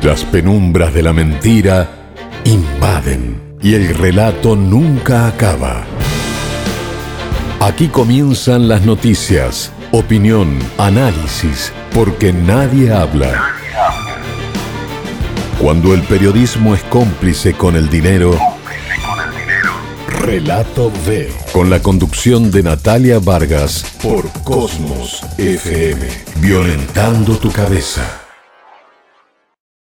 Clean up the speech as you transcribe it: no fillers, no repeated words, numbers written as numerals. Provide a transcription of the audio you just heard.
Las penumbras de la mentira invaden y el relato nunca acaba. Aquí comienzan las noticias, opinión, análisis, porque nadie habla. Cuando el periodismo es cómplice con el dinero, Relato V, con la conducción de Natalia Vargas por Cosmos FM, violentando tu cabeza.